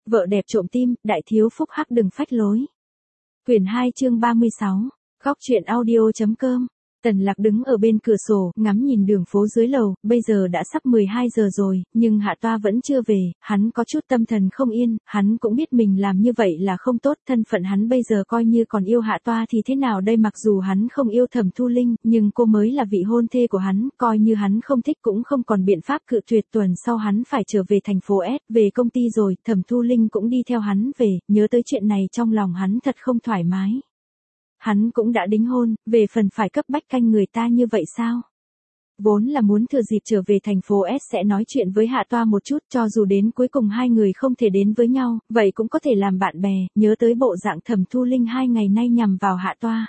Vợ đẹp trộm tim, đại thiếu phúc hắc đừng phách lối. Quyển 2 chương 36. Góc truyện audio.com. Tần Lạc đứng ở bên cửa sổ, ngắm nhìn đường phố dưới lầu, bây giờ đã sắp 12 giờ rồi, nhưng Hạ Toa vẫn chưa về, hắn có chút tâm thần không yên, hắn cũng biết mình làm như vậy là không tốt, thân phận hắn bây giờ coi như còn yêu Hạ Toa thì thế nào đây, mặc dù hắn không yêu Thẩm Thu Linh, nhưng cô mới là vị hôn thê của hắn, coi như hắn không thích cũng không còn biện pháp cự tuyệt. Tuần sau hắn phải trở về thành phố S, về công ty rồi, Thẩm Thu Linh cũng đi theo hắn về, nhớ tới chuyện này trong lòng hắn thật không thoải mái. Hắn cũng đã đính hôn, về phần phải cấp bách canh người ta như vậy sao? Vốn là muốn thừa dịp trở về thành phố S sẽ nói chuyện với Hạ Toa một chút, cho dù đến cuối cùng hai người không thể đến với nhau, vậy cũng có thể làm bạn bè, nhớ tới bộ dạng Thẩm Thu Linh 2 ngày nay nhằm vào Hạ Toa.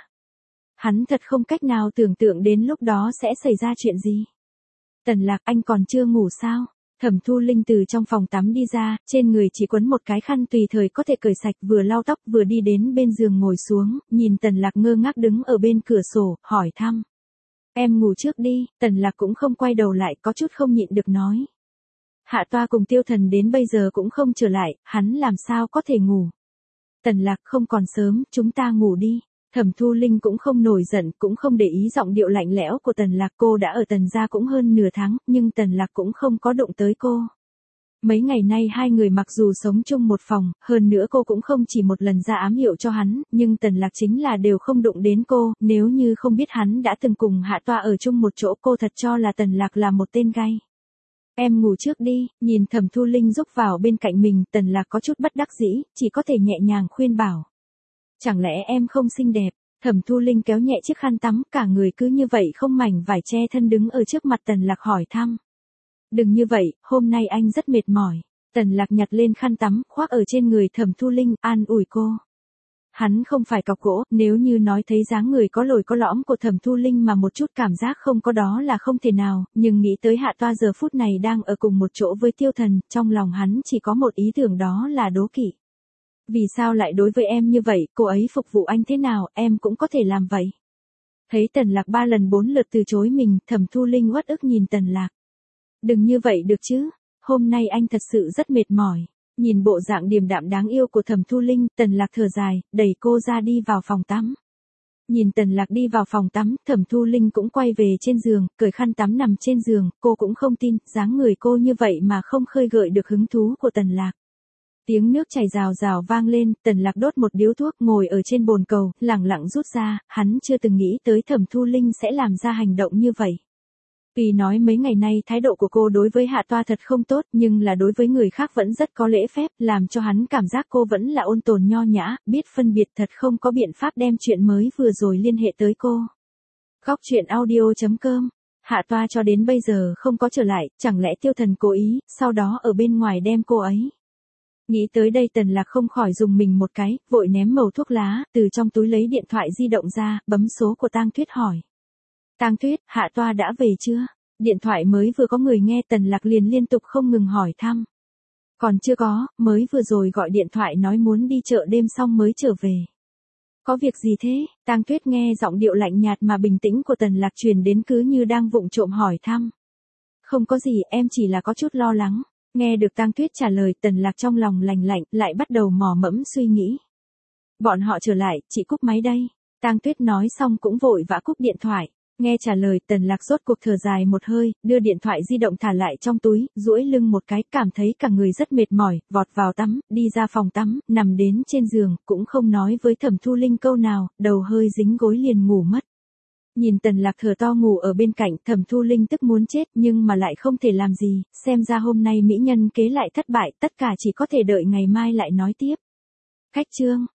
Hắn thật không cách nào tưởng tượng đến lúc đó sẽ xảy ra chuyện gì. Tần Lạc, anh còn chưa ngủ sao? Thẩm Thu Linh từ trong phòng tắm đi ra, trên người chỉ quấn một cái khăn tùy thời có thể cởi sạch, vừa lau tóc vừa đi đến bên giường ngồi xuống, nhìn Tần Lạc ngơ ngác đứng ở bên cửa sổ, hỏi thăm. Em ngủ trước đi. Tần Lạc cũng không quay đầu lại, có chút không nhịn được nói. Hạ Toa cùng Tiêu Thần đến bây giờ cũng không trở lại, hắn làm sao có thể ngủ. Tần Lạc, không còn sớm, chúng ta ngủ đi. Thẩm Thu Linh cũng không nổi giận, cũng không để ý giọng điệu lạnh lẽo của Tần Lạc, cô đã ở Tần gia cũng hơn nửa tháng, nhưng Tần Lạc cũng không có đụng tới cô. Mấy ngày nay hai người mặc dù sống chung một phòng, hơn nữa cô cũng không chỉ một lần ra ám hiệu cho hắn, nhưng Tần Lạc chính là đều không đụng đến cô, nếu như không biết hắn đã từng cùng Hạ Toa ở chung một chỗ, cô thật cho là Tần Lạc là một tên gay. Em ngủ trước đi. Nhìn Thẩm Thu Linh rúc vào bên cạnh mình, Tần Lạc có chút bất đắc dĩ, chỉ có thể nhẹ nhàng khuyên bảo. Chẳng lẽ em không xinh đẹp? Thẩm Thu Linh kéo nhẹ chiếc khăn tắm, cả người cứ như vậy không mảnh vải che thân đứng ở trước mặt Tần Lạc hỏi thăm. Đừng như vậy, hôm nay anh rất mệt mỏi. Tần Lạc nhặt lên khăn tắm, khoác ở trên người Thẩm Thu Linh, an ủi cô. Hắn không phải cọc gỗ, nếu như nói thấy dáng người có lồi có lõm của Thẩm Thu Linh mà một chút cảm giác không có đó là không thể nào, nhưng nghĩ tới Hạ Toa giờ phút này đang ở cùng một chỗ với Tiêu Thần, trong lòng hắn chỉ có một ý tưởng, đó là đố kỵ. Vì sao lại đối với em như vậy, cô ấy phục vụ anh thế nào, em cũng có thể làm vậy. Thấy Tần Lạc 3 lần 4 lượt từ chối mình, Thẩm Thu Linh uất ức nhìn Tần Lạc. Đừng như vậy được chứ, hôm nay anh thật sự rất mệt mỏi. Nhìn bộ dạng điềm đạm đáng yêu của Thẩm Thu Linh, Tần Lạc thở dài, đẩy cô ra đi vào phòng tắm. Nhìn Tần Lạc đi vào phòng tắm, Thẩm Thu Linh cũng quay về trên giường, cởi khăn tắm nằm trên giường, cô cũng không tin, dáng người cô như vậy mà không khơi gợi được hứng thú của Tần Lạc. Tiếng nước chảy rào rào vang lên, Tần Lạc đốt một điếu thuốc, ngồi ở trên bồn cầu, lẳng lặng rút ra, hắn chưa từng nghĩ tới Thẩm Thu Linh sẽ làm ra hành động như vậy. Tuy nói mấy ngày nay thái độ của cô đối với Hạ Toa thật không tốt, nhưng là đối với người khác vẫn rất có lễ phép, làm cho hắn cảm giác cô vẫn là ôn tồn nho nhã, biết phân biệt, thật không có biện pháp đem chuyện mới vừa rồi liên hệ tới cô. Góc truyện audio.com. Hạ Toa cho đến bây giờ không có trở lại, chẳng lẽ Tiêu Thần cố ý, sau đó ở bên ngoài đem cô ấy. Nghĩ tới đây Tần Lạc không khỏi dùng mình một cái, vội ném mẩu thuốc lá, từ trong túi lấy điện thoại di động ra, bấm số của Tang Tuyết hỏi. Tang Tuyết, Hạ Toa đã về chưa? Điện thoại mới vừa có người nghe, Tần Lạc liền liên tục không ngừng hỏi thăm. Còn chưa có, mới vừa rồi gọi điện thoại nói muốn đi chợ đêm xong mới trở về. Có việc gì thế? Tang Tuyết nghe giọng điệu lạnh nhạt mà bình tĩnh của Tần Lạc truyền đến cứ như đang vụng trộm hỏi thăm. Không có gì, em chỉ là có chút lo lắng. Nghe được Tang Tuyết trả lời, Tần Lạc trong lòng lành lạnh, lại bắt đầu mò mẫm suy nghĩ. Bọn họ trở lại, chị cúp máy đây. Tang Tuyết nói xong cũng vội vã cúp điện thoại. Nghe trả lời, Tần Lạc rốt cuộc thở dài một hơi, đưa điện thoại di động thả lại trong túi, duỗi lưng một cái, cảm thấy cả người rất mệt mỏi, vọt vào tắm, đi ra phòng tắm, nằm đến trên giường, cũng không nói với Thẩm Thu Linh câu nào, đầu hơi dính gối liền ngủ mất. Nhìn Tần Lạc thở to ngủ ở bên cạnh, Thẩm Thu Linh tức muốn chết nhưng mà lại không thể làm gì, xem ra hôm nay mỹ nhân kế lại thất bại, tất cả chỉ có thể đợi ngày mai lại nói tiếp. Cách chương